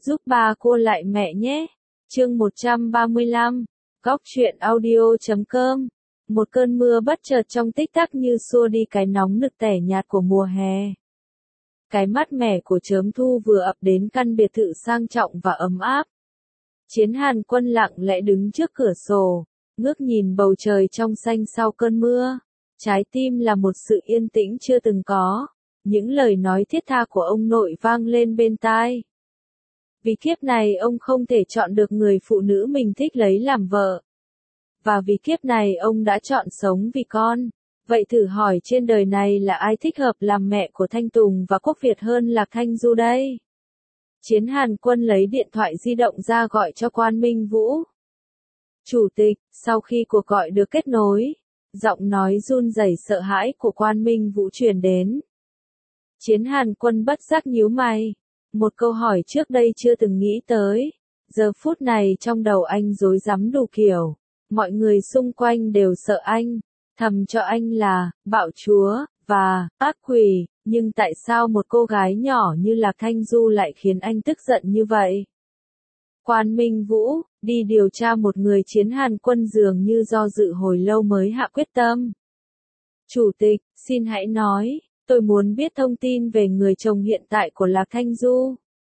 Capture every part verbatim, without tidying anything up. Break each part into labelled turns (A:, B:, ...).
A: Giúp ba cô lại mẹ nhé. Chương một trăm ba mươi lăm. Góc truyện audio chấm com. Một cơn mưa bất chợt trong tích tắc như xua đi cái nóng nực tẻ nhạt của mùa hè. Cái mát mẻ của chớm thu vừa ập đến căn biệt thự sang trọng và ấm áp. Chiến Hàn Quân lặng lẽ đứng trước cửa sổ, ngước nhìn bầu trời trong xanh sau cơn mưa. Trái tim là một sự yên tĩnh chưa từng có. Những lời nói thiết tha của ông nội vang lên bên tai. Vì kiếp này ông không thể chọn được người phụ nữ mình thích lấy làm vợ. Và vì kiếp này ông đã chọn sống vì con. Vậy thử hỏi trên đời này là ai thích hợp làm mẹ của Thanh Tùng và Quốc Việt hơn Lạc Thanh Du đây? Chiến Hàn Quân lấy điện thoại di động ra gọi cho Quan Minh Vũ. Chủ tịch, sau khi cuộc gọi được kết nối, giọng nói run rẩy sợ hãi của Quan Minh Vũ truyền đến. Chiến Hàn Quân bất giác nhíu mày. Một câu hỏi trước đây chưa từng nghĩ tới. Giờ phút này trong đầu anh rối rắm đủ kiểu. Mọi người xung quanh đều sợ anh. Thầm cho anh là, bạo chúa, và, ác quỷ. Nhưng tại sao một cô gái nhỏ như Lạc Thanh Du lại khiến anh tức giận như vậy? Quan Minh Vũ, đi điều tra một người. Chiến Hàn Quân dường như do dự hồi lâu mới hạ quyết tâm. Chủ tịch, xin hãy nói. Tôi muốn biết thông tin về người chồng hiện tại của Lạc Thanh Du.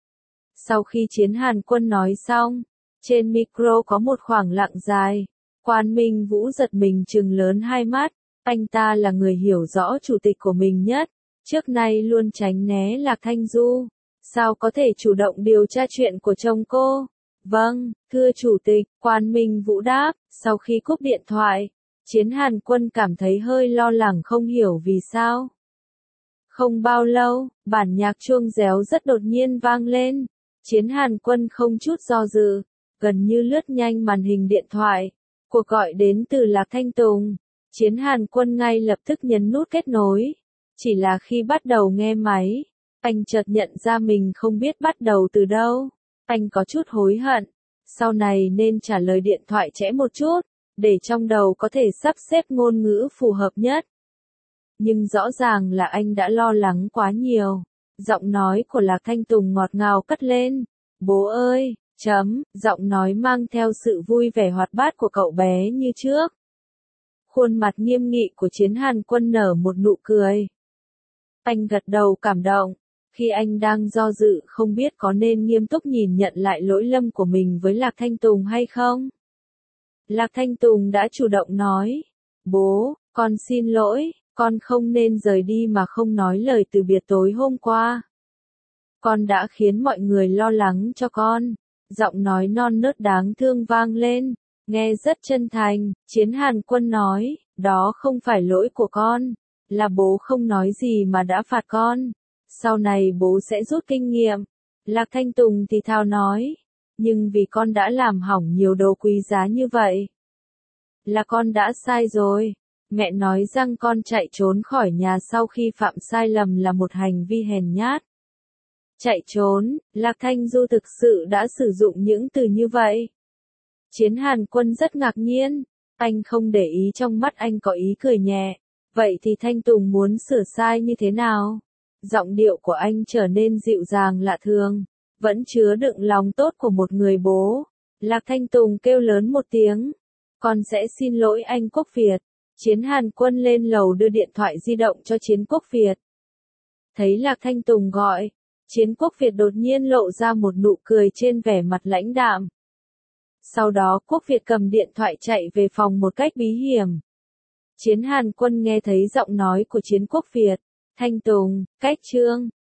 A: Sau khi Chiến Hàn Quân nói xong, trên micro có một khoảng lặng dài. Quan Minh Vũ giật mình trừng lớn hai mắt. Anh ta là người hiểu rõ chủ tịch của mình nhất. Trước nay luôn tránh né Lạc Thanh Du. Sao có thể chủ động điều tra chuyện của chồng cô? Vâng, thưa chủ tịch, Quan Minh Vũ đáp. Sau khi cúp điện thoại, Chiến Hàn Quân cảm thấy hơi lo lắng không hiểu vì sao. Không bao lâu, bản nhạc chuông réo rất đột nhiên vang lên. Chiến Hàn Quân không chút do dự, gần như lướt nhanh màn hình điện thoại. Cuộc gọi đến từ Lạc Thanh Tùng. Chiến Hàn Quân ngay lập tức nhấn nút kết nối. Chỉ là khi bắt đầu nghe máy, anh chợt nhận ra mình không biết bắt đầu từ đâu. Anh có chút hối hận. Sau này nên trả lời điện thoại trễ một chút, để trong đầu có thể sắp xếp ngôn ngữ phù hợp nhất. Nhưng rõ ràng là anh đã lo lắng quá nhiều. Giọng nói của Lạc Thanh Tùng ngọt ngào cất lên. Bố ơi, chấm, giọng nói mang theo sự vui vẻ hoạt bát của cậu bé như trước. Khuôn mặt nghiêm nghị của Chiến Hàn Quân nở một nụ cười. Anh gật đầu cảm động. Khi anh đang do dự không biết có nên nghiêm túc nhìn nhận lại lỗi lầm của mình với Lạc Thanh Tùng hay không. Lạc Thanh Tùng đã chủ động nói. Bố, con xin lỗi. Con không nên rời đi mà không nói lời từ biệt tối hôm qua. Con đã khiến mọi người lo lắng cho con. Giọng nói non nớt đáng thương vang lên, nghe rất chân thành. Chiến Hàn Quân nói, đó không phải lỗi của con, là bố không nói gì mà đã phạt con. Sau này bố sẽ rút kinh nghiệm. Lạc Thanh Tùng thì thào nói, nhưng vì con đã làm hỏng nhiều đồ quý giá như vậy, là con đã sai rồi. Mẹ nói rằng con chạy trốn khỏi nhà sau khi phạm sai lầm là một hành vi hèn nhát. Chạy trốn, Lạc Thanh Du thực sự đã sử dụng những từ như vậy. Chiến Hàn Quân rất ngạc nhiên. Anh không để ý trong mắt anh có ý cười nhẹ. Vậy thì Thanh Tùng muốn sửa sai như thế nào? Giọng điệu của anh trở nên dịu dàng lạ thường, vẫn chứa đựng lòng tốt của một người bố. Lạc Thanh Tùng kêu lớn một tiếng. Con sẽ xin lỗi anh Quốc Việt. Chiến Hàn Quân lên lầu đưa điện thoại di động cho Chiến Quốc Việt. Thấy Lạc Thanh Tùng gọi, Chiến Quốc Việt đột nhiên lộ ra một nụ cười trên vẻ mặt lãnh đạm. Sau đó Quốc Việt cầm điện thoại chạy về phòng một cách bí hiểm. Chiến Hàn Quân nghe thấy giọng nói của Chiến Quốc Việt. Thanh Tùng, cách trương,